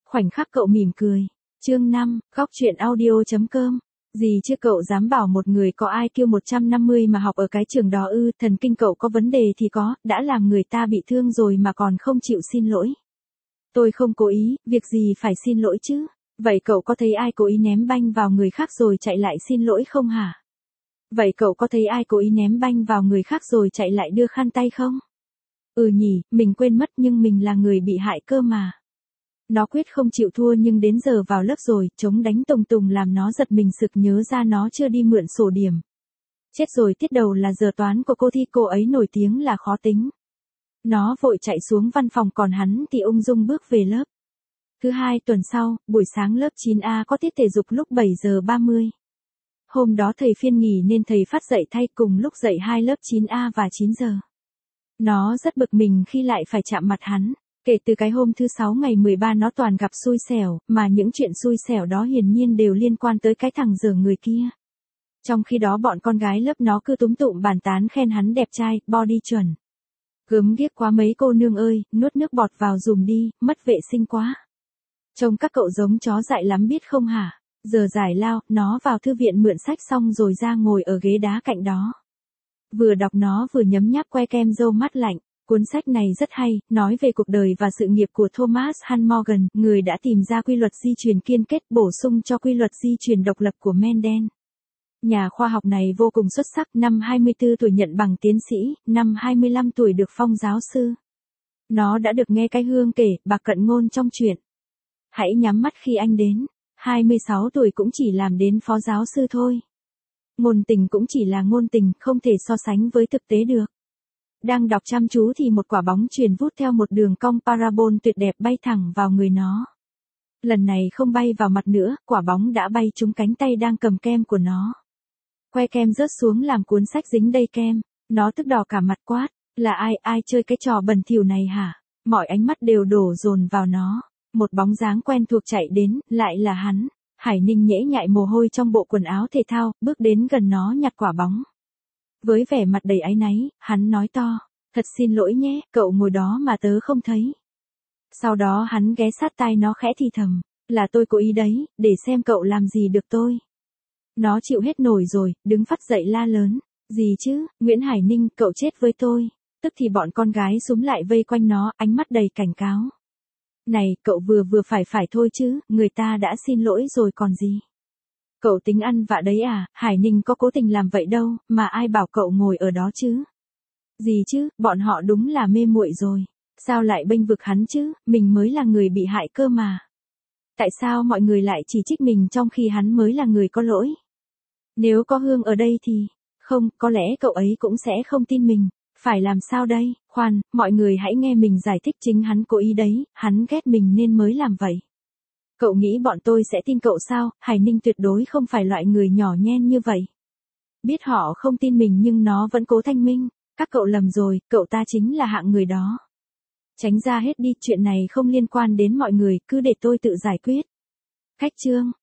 Khoảnh khắc cậu mỉm cười. Chương 5, góc truyện audio.com. Gì chứ cậu dám bảo một người có IQ 150 mà học ở cái trường đó ư? Thần kinh cậu có vấn đề thì có, đã làm người ta bị thương rồi mà còn không chịu xin lỗi. Tôi không cố ý, việc gì phải xin lỗi chứ? Vậy cậu có thấy ai cố ý ném banh vào người khác rồi chạy lại xin lỗi không hả? Vậy cậu có thấy ai cố ý ném banh vào người khác rồi chạy lại đưa khăn tay không? Ừ nhỉ, mình quên mất nhưng mình là người bị hại cơ mà. Nó quyết không chịu thua nhưng đến giờ vào lớp rồi, chống đánh tùng tùng làm nó giật mình sực nhớ ra nó chưa đi mượn sổ điểm. Chết rồi, tiết đầu là giờ toán của cô thi, cô ấy nổi tiếng là khó tính. Nó vội chạy xuống văn phòng còn hắn thì ung dung bước về lớp. Thứ hai tuần sau, buổi sáng lớp 9A có tiết thể dục lúc 7 giờ 30. Hôm đó thầy phiên nghỉ nên thầy phát dạy thay cùng lúc dạy hai lớp 9A và 9 giờ. Nó rất bực mình khi lại phải chạm mặt hắn. Kể từ cái hôm thứ 6 ngày 13 nó toàn gặp xui xẻo, mà những chuyện xui xẻo đó hiển nhiên đều liên quan tới cái thằng dở người kia. Trong khi đó bọn con gái lớp nó cứ túm tụm bàn tán khen hắn đẹp trai, body chuẩn. Gớm ghiếc quá mấy cô nương ơi, nuốt nước bọt vào dùm đi, mất vệ sinh quá. Trông các cậu giống chó dại lắm biết không hả? Giờ giải lao, nó vào thư viện mượn sách xong rồi ra ngồi ở ghế đá cạnh đó. Vừa đọc nó vừa nhấm nháp que kem râu mắt lạnh. Cuốn sách này rất hay, nói về cuộc đời và sự nghiệp của Thomas Han Morgan, người đã tìm ra quy luật di truyền kiên kết bổ sung cho quy luật di truyền độc lập của Mendel. Nhà khoa học này vô cùng xuất sắc, năm 24 tuổi nhận bằng tiến sĩ, năm 25 tuổi được phong giáo sư. Nó đã được nghe cái Hương kể, bà cận ngôn trong truyện. Hãy nhắm mắt khi anh đến, 26 tuổi cũng chỉ làm đến phó giáo sư thôi. Ngôn tình cũng chỉ là ngôn tình, không thể so sánh với thực tế được. Đang đọc chăm chú thì một quả bóng chuyền vút theo một đường cong parabol tuyệt đẹp bay thẳng vào người nó. Lần này không bay vào mặt nữa, quả bóng đã bay trúng cánh tay đang cầm kem của nó. Que kem rớt xuống làm cuốn sách dính đầy kem. Nó tức đỏ cả mặt quát, là ai chơi cái trò bẩn thỉu này hả? Mọi ánh mắt đều đổ dồn vào nó. Một bóng dáng quen thuộc chạy đến, lại là hắn. Hải Ninh nhễ nhại mồ hôi trong bộ quần áo thể thao, bước đến gần nó nhặt quả bóng. Với vẻ mặt đầy áy náy, hắn nói to, thật xin lỗi nhé, cậu ngồi đó mà tớ không thấy. Sau đó hắn ghé sát tai nó khẽ thì thầm, là tôi cố ý đấy, để xem cậu làm gì được tôi. Nó chịu hết nổi rồi, đứng phắt dậy la lớn, gì chứ, Nguyễn Hải Ninh, cậu chết với tôi. Tức thì bọn con gái xúm lại vây quanh nó, ánh mắt đầy cảnh cáo. Này, cậu vừa phải thôi chứ, người ta đã xin lỗi rồi còn gì. Cậu tính ăn vạ đấy à, Hải Ninh có cố tình làm vậy đâu, mà ai bảo cậu ngồi ở đó chứ? Gì chứ, bọn họ đúng là mê muội rồi. Sao lại bênh vực hắn chứ, mình mới là người bị hại cơ mà. Tại sao mọi người lại chỉ trích mình trong khi hắn mới là người có lỗi? Nếu có Hương ở đây thì, không, có lẽ cậu ấy cũng sẽ không tin mình. Phải làm sao đây, khoan, mọi người hãy nghe mình giải thích, chính hắn cố ý đấy, hắn ghét mình nên mới làm vậy. Cậu nghĩ bọn tôi sẽ tin cậu sao? Hải Ninh tuyệt đối không phải loại người nhỏ nhen như vậy. Biết họ không tin mình nhưng nó vẫn cố thanh minh. Các cậu lầm rồi, cậu ta chính là hạng người đó. Tránh ra hết đi, chuyện này không liên quan đến mọi người, cứ để tôi tự giải quyết. Khách chương.